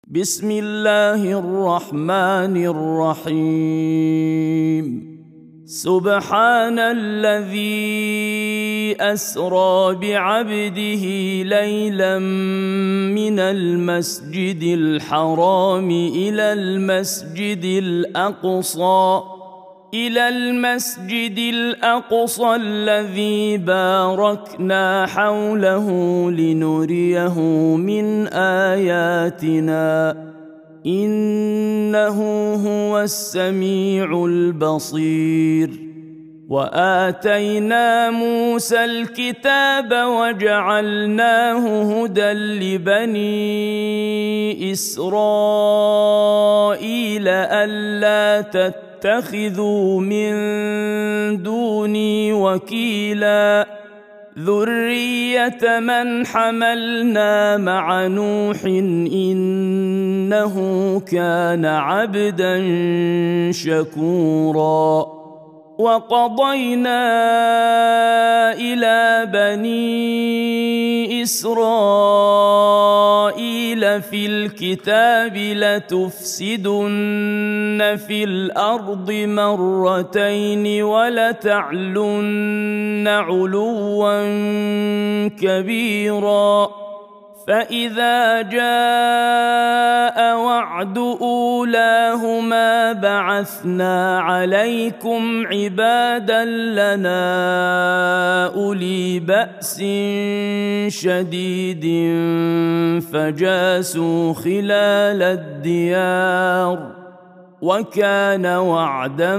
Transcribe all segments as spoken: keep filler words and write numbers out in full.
بسم الله الرحمن الرحيم. سبحان الذي أسرى بعبده ليلا من المسجد الحرام إلى المسجد الأقصى إلى المسجد الأقصى الذي باركنا حوله لنريه من آياتنا إنه هو السميع البصير. وآتينا موسى الكتاب وجعلناه هدى لبني إسرائيل ألا تتقوا اتخذوا من دوني وكيلا ذرية من حملنا مع نوح إنه كان عبدا شكورا. وقضينا إلى بني إسرائيل في الكتاب لتفسدن في الأرض مرتين ولتعلن علوا كبيرا. فإذا جاء وعد أولاهما بعثنا عليكم عبادا لنا أولي بأس شديد فجاسوا خلال الديار وكان وعدا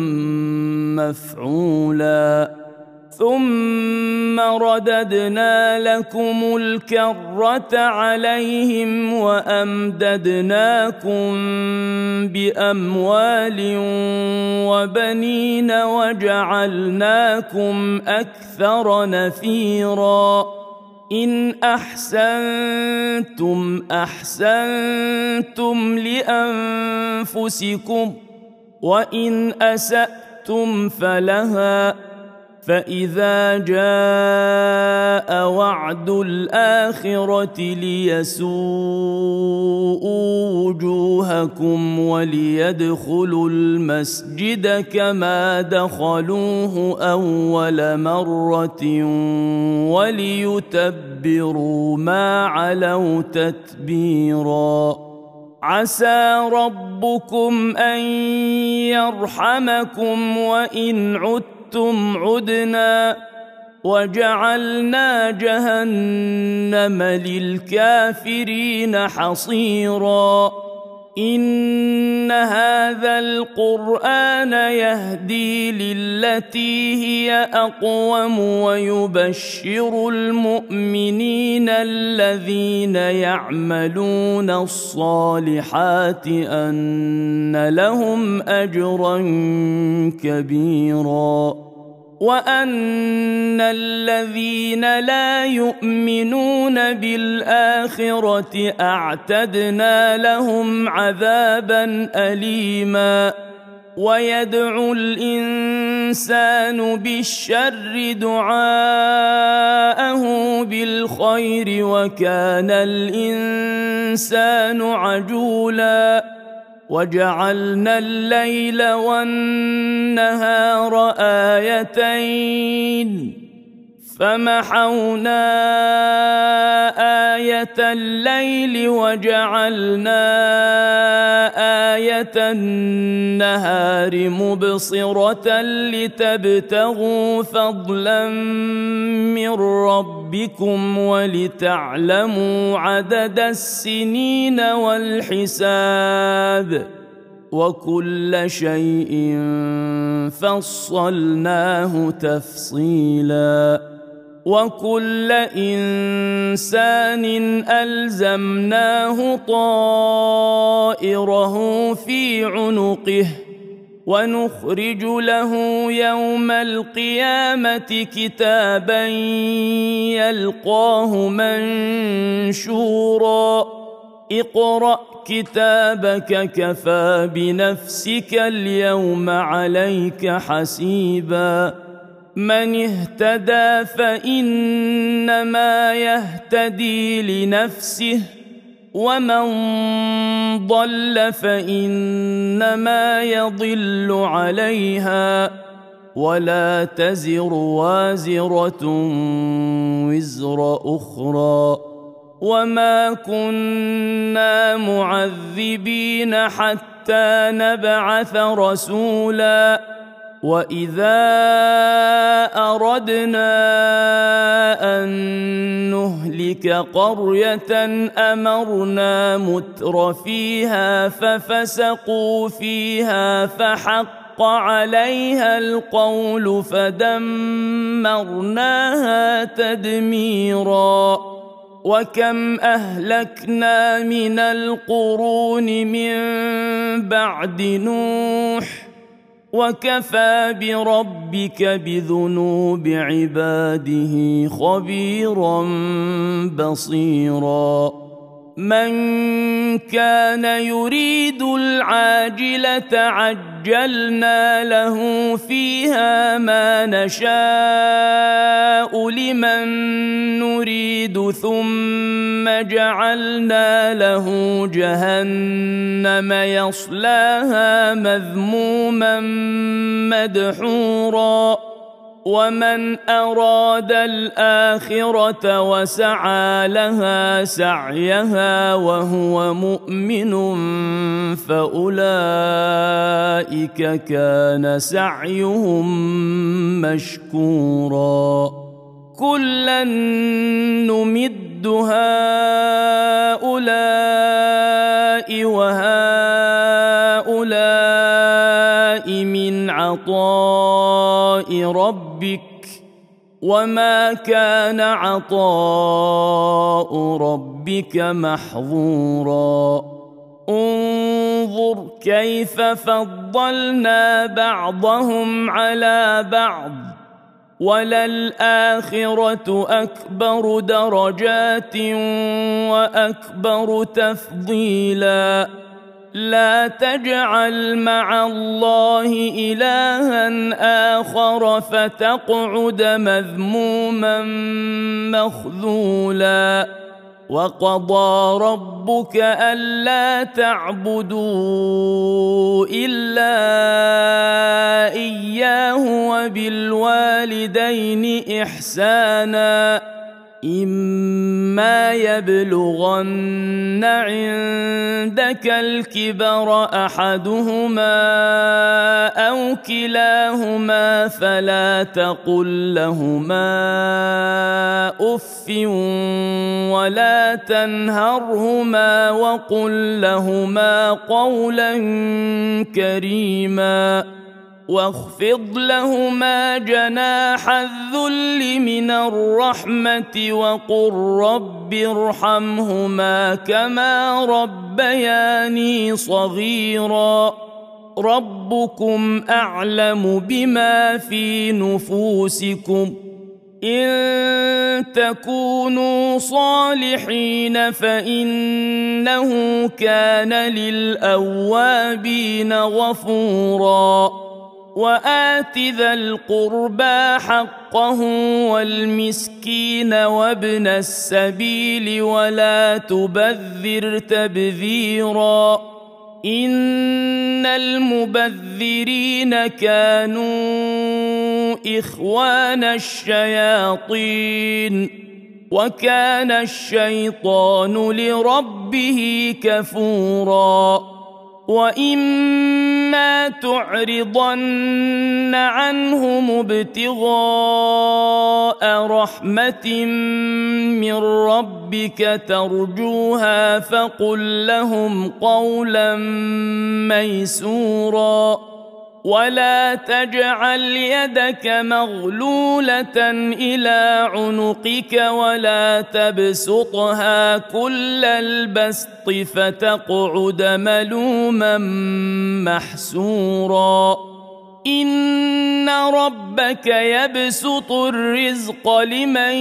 مفعولا. ثم رددنا لكم الكرة عليهم وأمددناكم بأموال وبنين وجعلناكم أكثر نفيرا. إن أحسنتم أحسنتم لأنفسكم وإن أسأتم فلها. فإذا جاء وعد الآخرة ليسوءوا وجوهكم وليدخلوا المسجد كما دخلوه أول مرة وليتبروا ما علوا تتبيرا. عسى ربكم أن يرحمكم وإن عدتم عدنا وجعلنا جهنم للكافرين حصيرا. إن هذا القرآن يهدي للتي هي أقوم ويبشر المؤمنين الذين يعملون الصالحات أن لهم أجرا كبيرا وأن الذين لا يؤمنون بالآخرة أعتدنا لهم عذابا أليما. ويدعو الإنسان بالشر دعاءه بالخير وكان الإنسان عجولا. وجعلنا الليل والنهار آيتين فمحونا آية الليل وجعلنا آية النهار مبصرة لتبتغوا فضلا من ربكم ولتعلموا عدد السنين والحساب وكل شيء فصلناه تفصيلا. وكل إنسان ألزمناه طائره في عنقه ونخرج له يوم القيامة كتابا يلقاه منشورا. اقرأ كتابك كفى بنفسك اليوم عليك حسيبا. من اهتدى فإنما يهتدي لنفسه ومن ضل فإنما يضل عليها ولا تزر وازرة وزر أخرى وما كنا معذبين حتى نبعث رسولا وإذا أردنا أن نهلك قرية أمرنا متر فيها ففسقوا فيها فحق عليها القول فدمرناها تدميرا وكم أهلكنا من القرون من بعد نوح وكفى بربك بذنوب عباده خبيرا بصيرا من كان يريد العاجلة عجلنا له فيها ما نشاء لمن نريد ثم جعلنا له جهنم يصلاها مذموما مدحورا ومن أراد الآخرة وسعى لها سعيها وهو مؤمن فأولئك كان سعيهم مشكورا كلا نمد هؤلاء وهؤلاء من عطاء ربك وما كان عطاء ربك محظورا انظر كيف فضلنا بعضهم على بعض وللآخرة أكبر درجات وأكبر تفضيلا لا تجعل مع الله إلها آخر فتقعد مذموما مخذولا وقضى ربك ألا تعبدوا إلا إياه وبالوالدين إحسانا إما يبلغن عندك الكبر أحدهما أو كلاهما فلا تقل لهما أف ولا تنهرهما وقل لهما قولا كريما واخفض لهما جناح الذل من الرحمة وقل رب ارحمهما كما ربياني صغيرا ربكم أعلم بما في نفوسكم إن تكونوا صالحين فإنه كان للأوابين غفورا وآت ذا القربى حقه والمسكين وابن السبيل ولا تبذر تبذيرا إن المبذرين كانوا إخوان الشياطين وكان الشيطان لربه كفورا وإما تعرضن عنهم ابتغاء رحمة من ربك ترجوها فقل لهم قولا ميسورا ولا تجعل يدك مغلولة إلى عنقك ولا تبسطها كل البسط فتقعد ملوما محسورا إن ربك يبسط الرزق لمن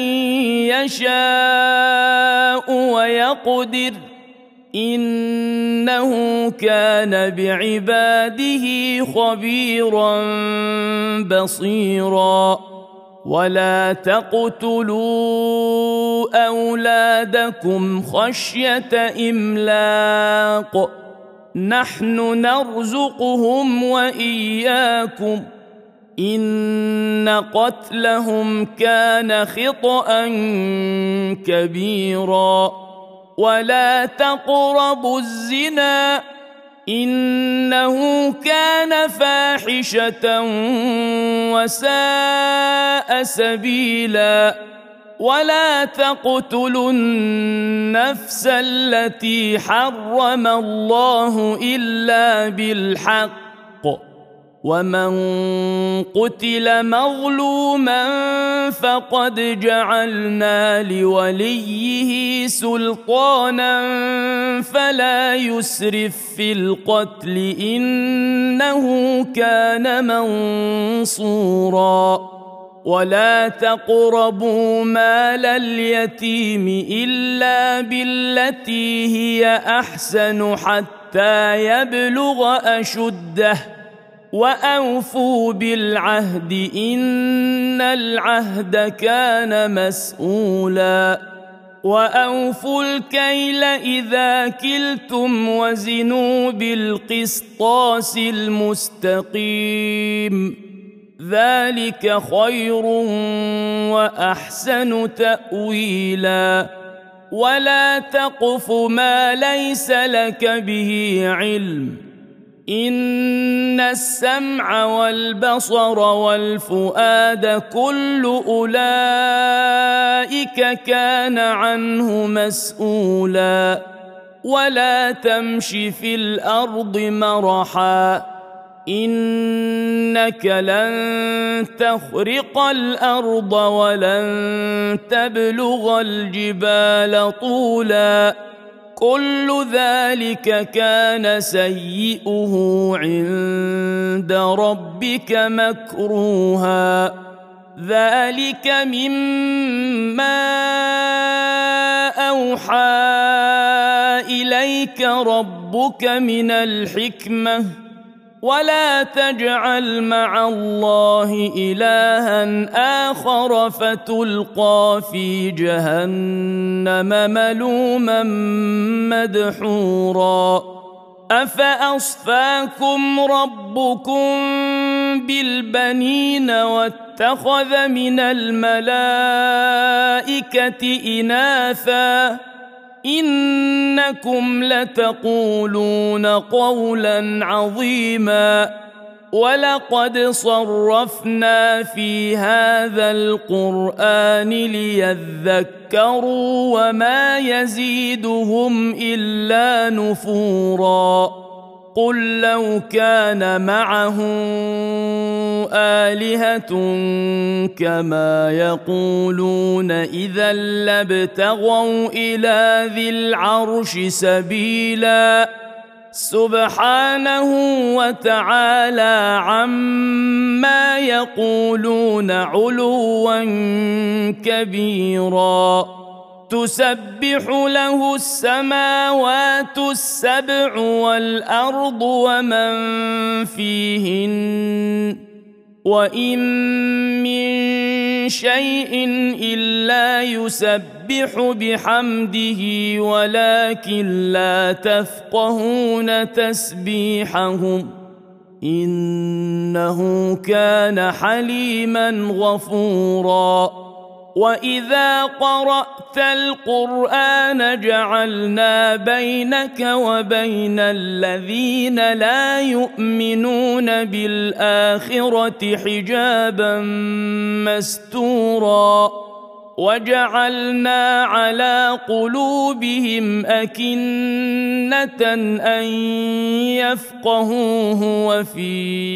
يشاء ويقدر إنه كان بعباده خبيرا بصيرا ولا تقتلوا أولادكم خشية إملاق نحن نرزقهم وإياكم إن قتلهم كان خطأ كبيرا ولا تقربوا الزنا إنه كان فاحشة وساء سبيلا ولا تقتلوا النفس التي حرم الله إلا بالحق ومن قتل مظلوما فقد جعلنا لوليه سلطانا فلا يسرف في القتل إنه كان منصورا ولا تقربوا مال اليتيم إلا بالتي هي أحسن حتى يبلغ أشده وأوفوا بالعهد إن العهد كان مسؤولا وأوفوا الكيل إذا كلتم وزنوا بالقسطاس المستقيم ذلك خير وأحسن تأويلا ولا تقف ما ليس لك به علم إن السمع والبصر والفؤاد كل أولئك كان عنه مسؤولا ولا تمش في الأرض مرحا إنك لن تخرق الأرض ولن تبلغ الجبال طولا كل ذلك كان سيئه عند ربك مكروها ذلك مما أوحى إليك ربك من الحكمة ولا تجعل مع الله إلها آخر فتلقى في جهنم ملوما مدحورا أفأصفاكم ربكم بالبنين واتخذ من الملائكة إناثا إنكم لتقولون قولا عظيما ولقد صرفنا في هذا القرآن ليذكروا وما يزيدهم إلا نفورا قل لو كان معه آلهة كما يقولون إذا لابتغوا إلى ذي العرش سبيلا سبحانه وتعالى عما يقولون علوا كبيرا تسبح له السماوات السبع والأرض ومن فيهن وإن من شيء إلا يسبح بحمده ولكن لا تفقهون تسبيحهم إنه كان حليما غفورا وإذا قرأت القرآن جعلنا بينك وبين الذين لا يؤمنون بالآخرة حجابا مستورا وجعلنا على قلوبهم أكنة أن يفقهوه وفي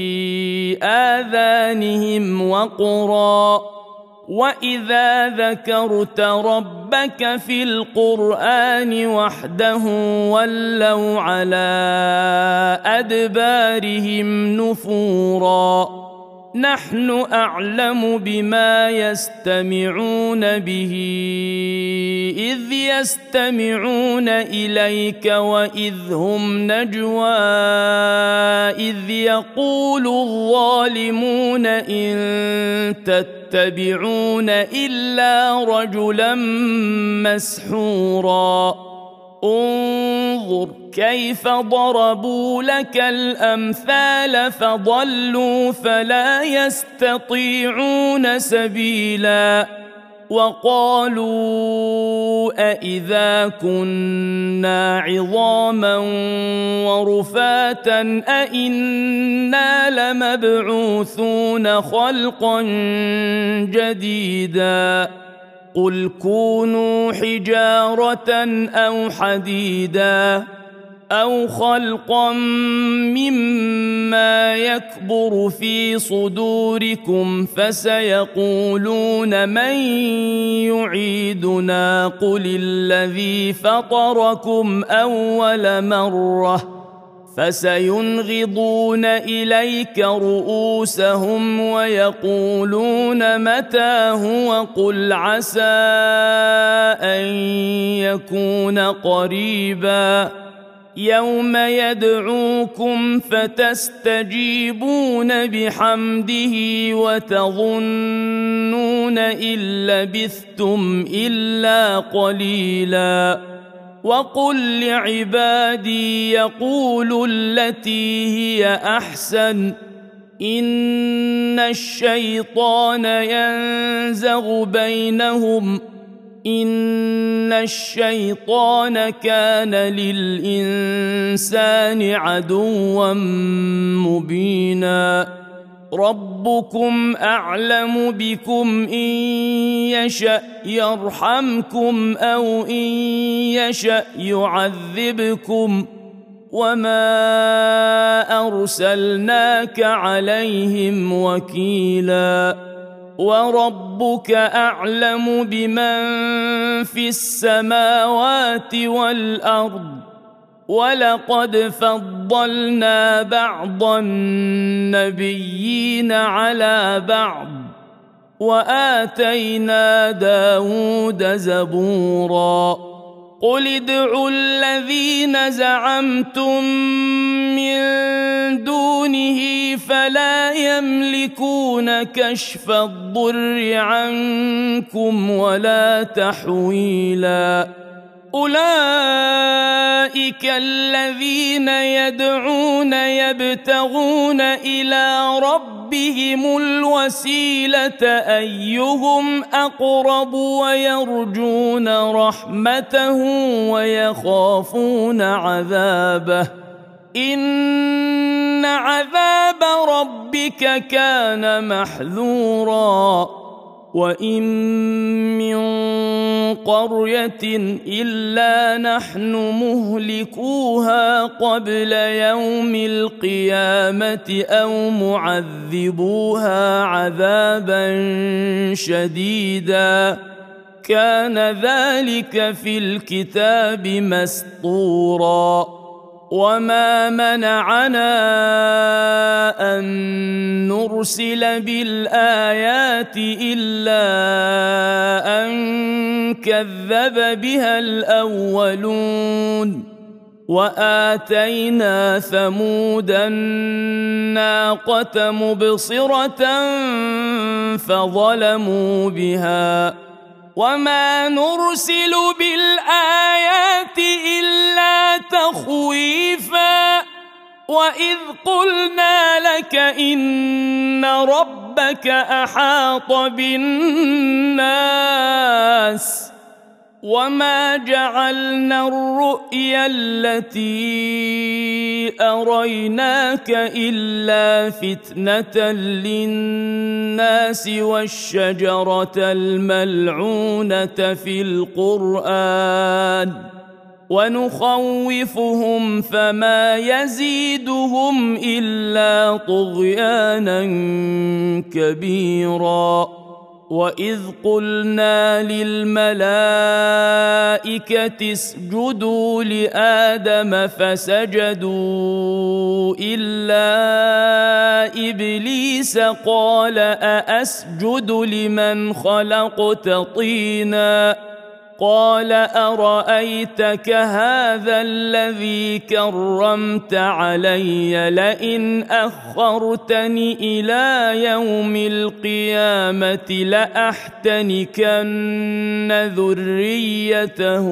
آذانهم وقرا وإذا ذكرت ربك في القرآن وحده ولوا على أدبارهم نفورا نحن أعلم بما يستمعون به إذ يستمعون إليك وإذ هم نجوى إذ يقول الظالمون إن تتبعون إلا رجلا مسحورا انظر كيف ضربوا لك الأمثال فضلوا فلا يستطيعون سبيلا وقالوا أإذا كنا عظاما ورفاتا أإنا لمبعوثون خلقا جديدا قل كونوا حجارة أو حديدا أو خلقا مما يكبر في صدوركم فسيقولون من يعيدنا قل الذي فطركم أول مرة فسينغضون إليك رؤوسهم ويقولون متى هو قل عسى أن يكون قريبا يوم يدعوكم فتستجيبون بحمده وتظنون إن لبثتم إلا قليلا وقل لعبادي يقولوا التي هي أحسن إن الشيطان ينزغ بينهم إن الشيطان كان للإنسان عدوا مبينا ربكم أعلم بكم إن يشأ يرحمكم أو إن يشأ يعذبكم وما أرسلناك عليهم وكيلا وربك أعلم بمن في السماوات والأرض ولقد فضلنا بعض النبيين على بعض وآتينا داود زبورا قل ادعوا الذين زعمتم من دونه فلا يملكون كشف الضر عنكم ولا تحويلا أولئك الذين يدعون يبتغون إلى ربهم الوسيلة أيهم أقرب ويرجون رحمته ويخافون عذابه إن عذاب ربك كان محذورا وإن من قرية إلا نحن مهلكوها قبل يوم القيامة أو معذبوها عذابا شديدا كان ذلك في الكتاب مسطورا وما منعنا أن نرسل بالآيات إلا أن كذب بها الأولون وآتينا ثمود الناقة مبصرة فظلموا بها وما نرسل بالآيات إلا تخويفا وإذ قلنا لك إن ربك أحاط بالناس وما جعلنا الرؤيا التي أريناك إلا فتنة للناس والشجرة الملعونة في القرآن ونخوفهم فما يزيدهم إلا طغيانا كبيرا وإذ قلنا للملائكة اسجدوا لآدم فسجدوا إلا إبليس قال أأسجد لمن خلقت طينا قال أرأيتك هذا الذي كرمت علي لئن أخرتني إلى يوم القيامة لأحتنكن ذريته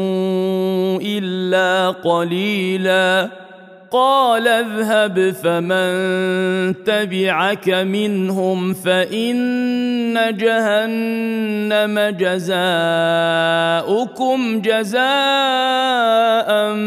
إلا قليلا قال اذهب فمن تبعك منهم فإن جهنم جزاؤكم جزاء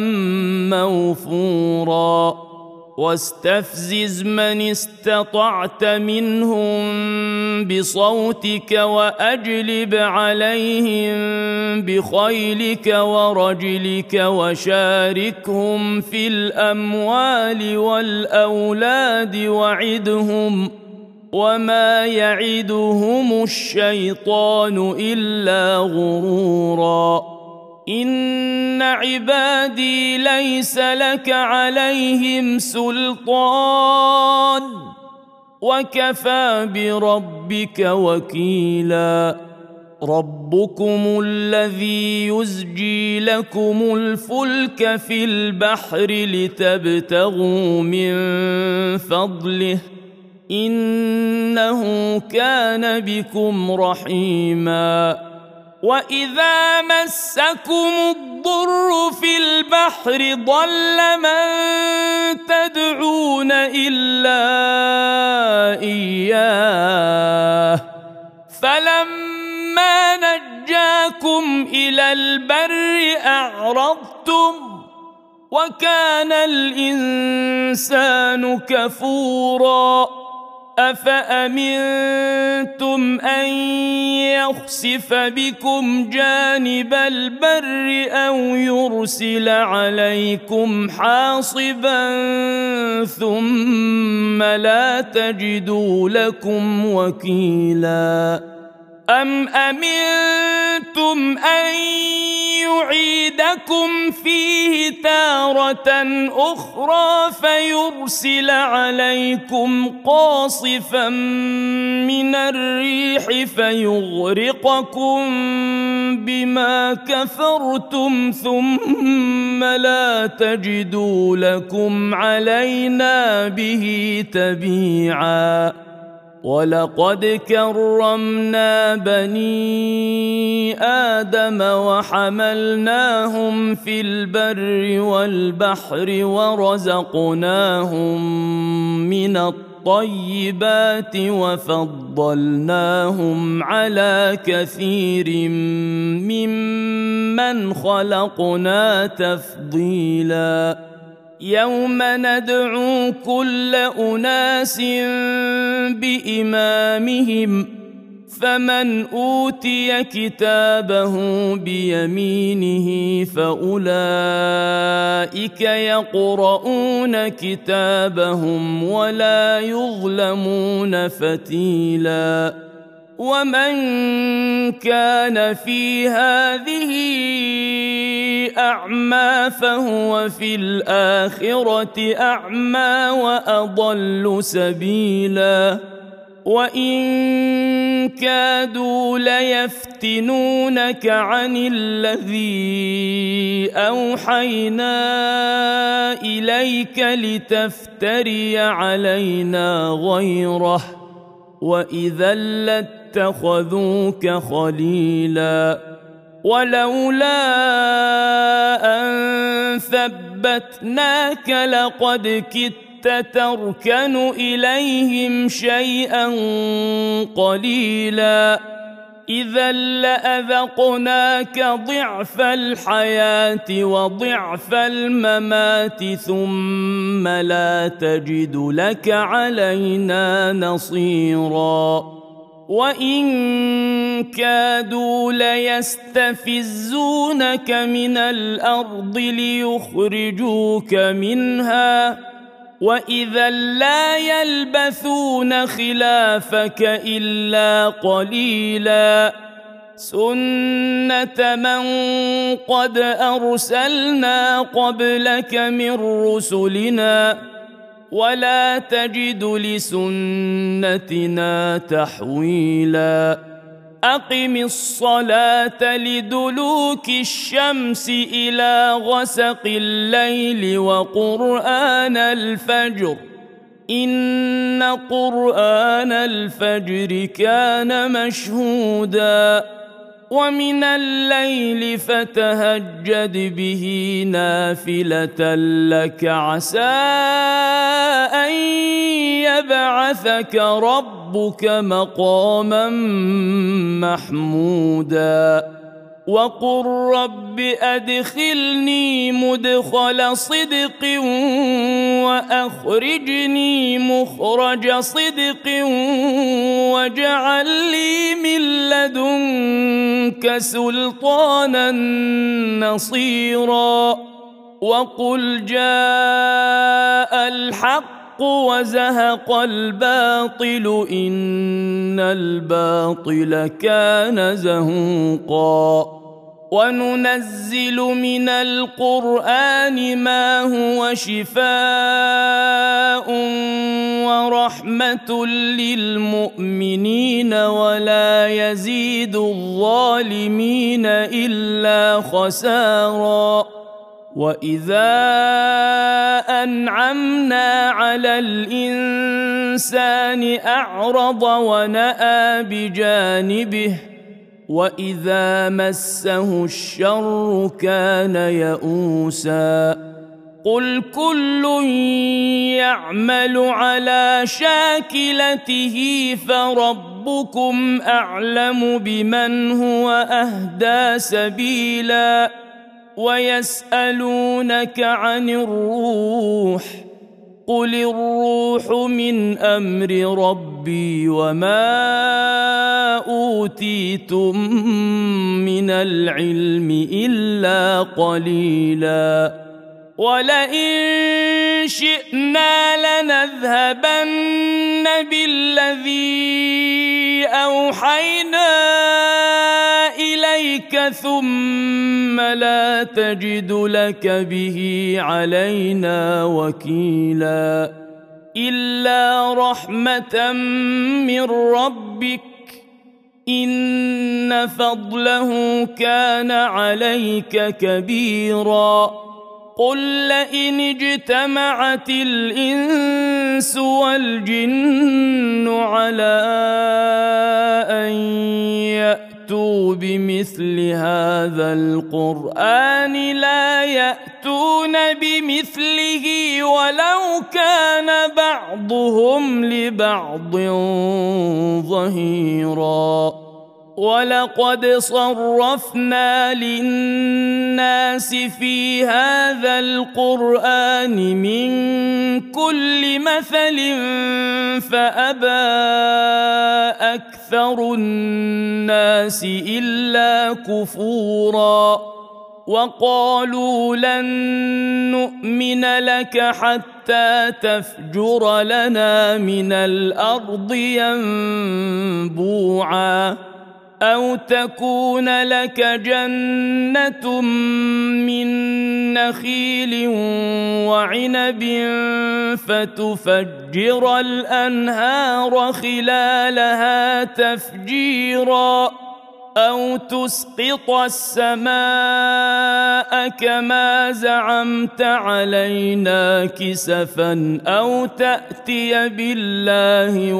موفورا واستفزز من استطعت منهم بصوتك وأجلب عليهم بخيلك ورجلك وشاركهم في الأموال والأولاد وعدهم وما يعدهم الشيطان إلا غرورا إن عبادي ليس لك عليهم سلطان وكفى بربك وكيلا ربكم الذي يزجي لكم الفلك في البحر لتبتغوا من فضله إنه كان بكم رحيما وإذا مسكم الضر في البحر ضل من تدعون إلا إياه فلما نجاكم إلى البر أعرضتم وكان الإنسان كفورا أفأمنتم أن يخسف بكم جانب البر أو يرسل عليكم حاصبا ثم لا تجدوا لكم وكيلا أم أمنتم أن يعيدكم فيه تارة أخرى فيرسل عليكم قاصفا من الريح فيغرقكم بما كفرتم ثم لا تجدوا لكم علينا به تبيعا ولقد كرمنا بني آدم وحملناهم في البر والبحر ورزقناهم من الطيبات وفضلناهم على كثير ممن خلقنا تفضيلاً يوم ندعو كل أناس بإمامهم فمن أوتي كتابه بيمينه فأولئك يقرؤون كتابهم ولا يظلمون فتيلا ومن كان في هذه أعمى فهو في الآخرة أعمى وأضل سبيلا وإن كادوا ليفتنونك عن الذي أوحينا إليك لتفتري علينا غيره وإذا لاتخذوك خليلا ولولا أن ثبتناك لقد كدت تركن إليهم شيئا قليلا إذا لأذقناك ضعف الحياة وضعف الممات ثم لا تجد لك علينا نصيرا وإن كادوا ليستفزونك من الأرض ليخرجوك منها وإذا لا يلبثون خلافك إلا قليلا سنة من قد أرسلنا قبلك من رسلنا ولا تجد لسنتنا تحويلا أقم الصلاة لدلوك الشمس إلى غسق الليل وقرآن الفجر إن قرآن الفجر كان مشهودا ومن الليل فتهجد به نافلة لك عسى أن يبعثك ربك مقاما محمودا وقل رب أدخلني مدخل صدق وأخرجني مخرج صدق واجعل لي من لدنك سلطانا نصيرا وقل جاء الحق وزهق الباطل إن الباطل كان زهوقا وننزل من القرآن ما هو شفاء ورحمة للمؤمنين ولا يزيد الظالمين إلا خسارا وإذا أنعمنا على الإنسان أعرض ونأى بجانبه وإذا مسه الشر كان يئوسا قل كل يعمل على شاكلته فربكم أعلم بمن هو أهدى سبيلا ويسألونك عن الروح قل الروح من أمر ربي وما أوتيتم من العلم إلا قليلا ولئن شئنا لنذهبن بالذي أوحينا إليك ثم لا تجد لك به علينا وكيلا إلا رحمة من ربك إن فضله كان عليك كبيرا قل لئن اجتمعت الإنس والجن على أن يأتوا بمثل هذا القرآن لا يأتون بمثله ولو كان بعضهم لبعض ظهيرا ولقد صرفنا للناس في هذا القرآن من كل مثل فأبى أكثر الناس إلا كفورا وقالوا لن نؤمن لك حتى تفجر لنا من الأرض ينبوعا أو تكون لك جنة من نخيل وعنب فتفجر الأنهار خلالها تفجيرا أو تسقط السماء كما زعمت علينا كسفا أو تأتي بالله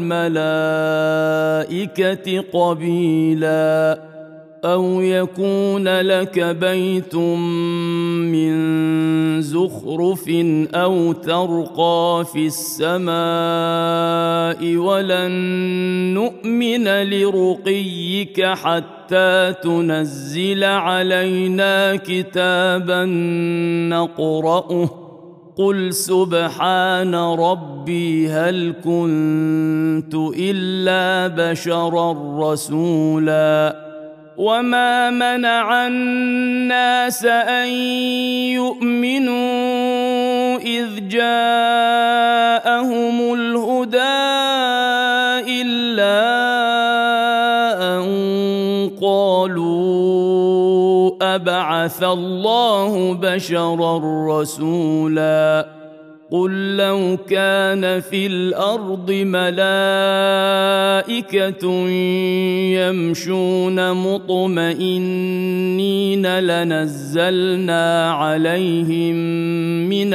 والملائكة قبيلا أو يكون لك بيت من زخرف أو ترقى في السماء ولن نؤمن لرقيك حتى تنزل علينا كتابا نقرأه قل سبحان ربي هل كنت إلا بشرا رسولا وما منع الناس أن يؤمنوا إذ إذ جاءهم الهدى إلا أن قالوا أبعث الله بشرا رسولا قل لو كان في الأرض ملائكة يمشون مطمئنين لنزلنا عليهم من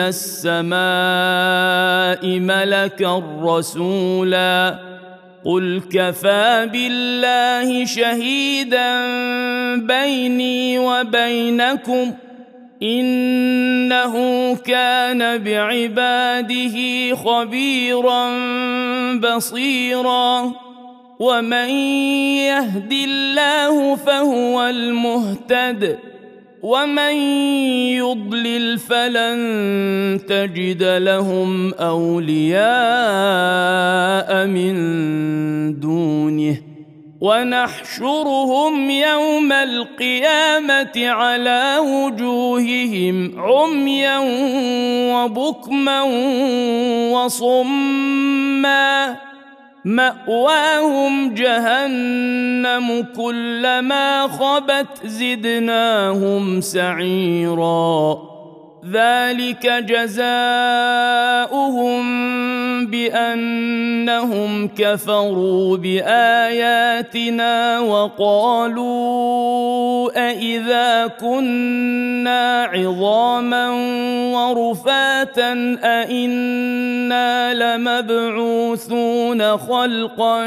السماء ملكا رسولا قل كفى بالله شهيدا بيني وبينكم إنه كان بعباده خبيرا بصيرا ومن يهد الله فهو المهتد ومن يضلل فلن تجد لهم أولياء من دونه ونحشرهم يوم القيامة على وجوههم عميا وبكما وصما مأواهم جهنم كلما خبت زدناهم سعيرا ذلك جزاؤهم بأنهم كفروا بآياتنا وقالوا أإذا كنا عظاما ورفاتا أإنا لمبعوثون خلقا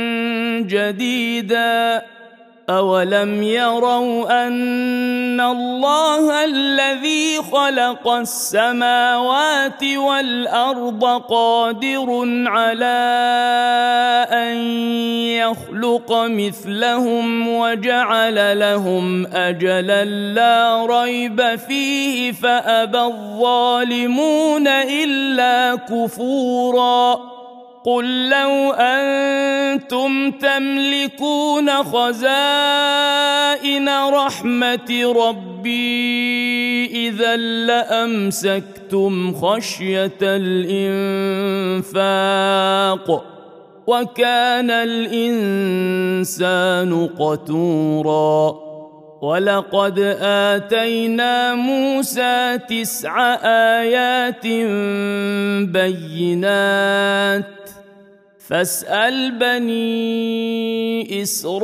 جديدا أولم يروا أن الله الذي خلق السماوات والأرض قادر على أن يخلق مثلهم وجعل لهم أجلا لا ريب فيه فأبى الظالمون إلا كفورا قل لو أنتم تملكون خزائن رحمة ربي إذا لأمسكتم خشية الإنفاق وكان الإنسان قتورا ولقد آتينا موسى تسع آيات بينات فاسأل بني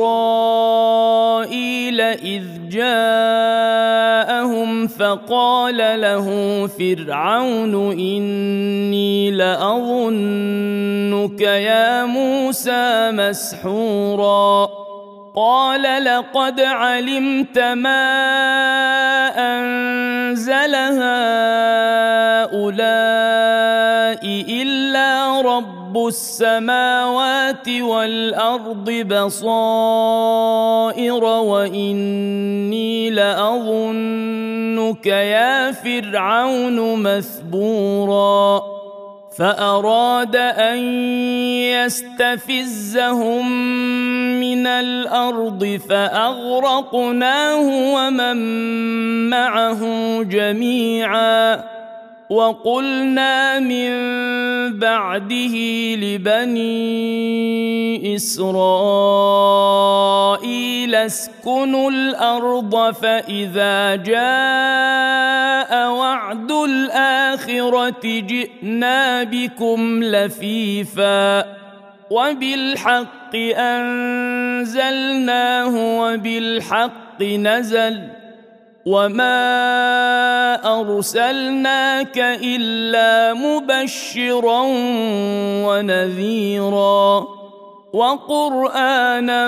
إسرائيل إذ جاءهم فقال له فرعون إني لأظنك يا موسى مسحورا قال لقد علمت ما أنزل هؤلاء إلا رب السماوات والأرض بصائر وإني لأظنك يا فرعون مثبورا فأراد أن يستفزهم من الأرض فأغرقناه ومن معه جميعا وقلنا من بعده لبني إسرائيل اسكنوا الأرض فإذا جاء وعد الآخرة جئنا بكم لفيفا وبالحق أنزلناه وبالحق نزل وما أرسلناك إلا مبشرا ونذيرا وقرآنا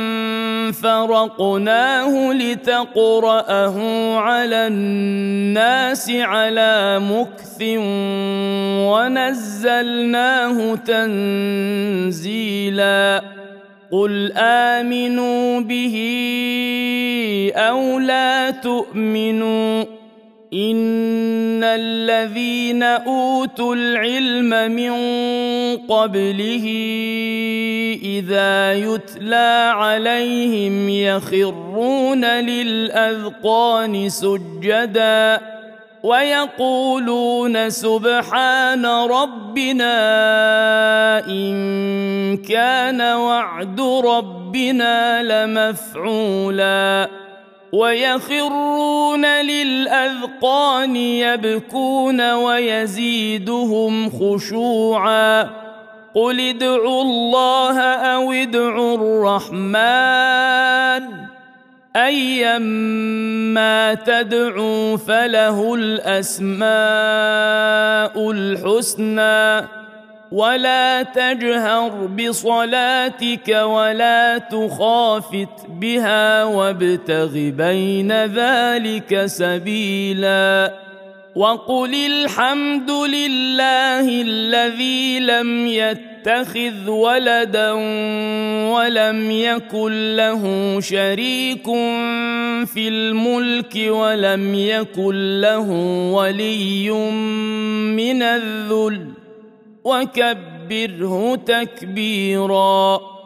فرقناه لتقرأه على الناس على مكث ونزلناه تنزيلا قل آمنوا به أو لا تؤمنوا إن الذين أوتوا العلم من قبله إذا يتلى عليهم يخرون للأذقان سجدا ويقولون سبحان ربنا إن كان وعد ربنا لمفعولا ويخرون للأذقان يبكون ويزيدهم خشوعا قل ادعوا الله أو ادعوا الرحمن أيما تدعوا فله الأسماء الحسنى ولا تجهر بصلاتك ولا تخافت بها وابتغ بين ذلك سبيلا وقل الحمد لله الذي لم يتخذ ولدا ولم يكن له شريك في الملك ولم يكن له ولي من الذل وكبره تكبيرا.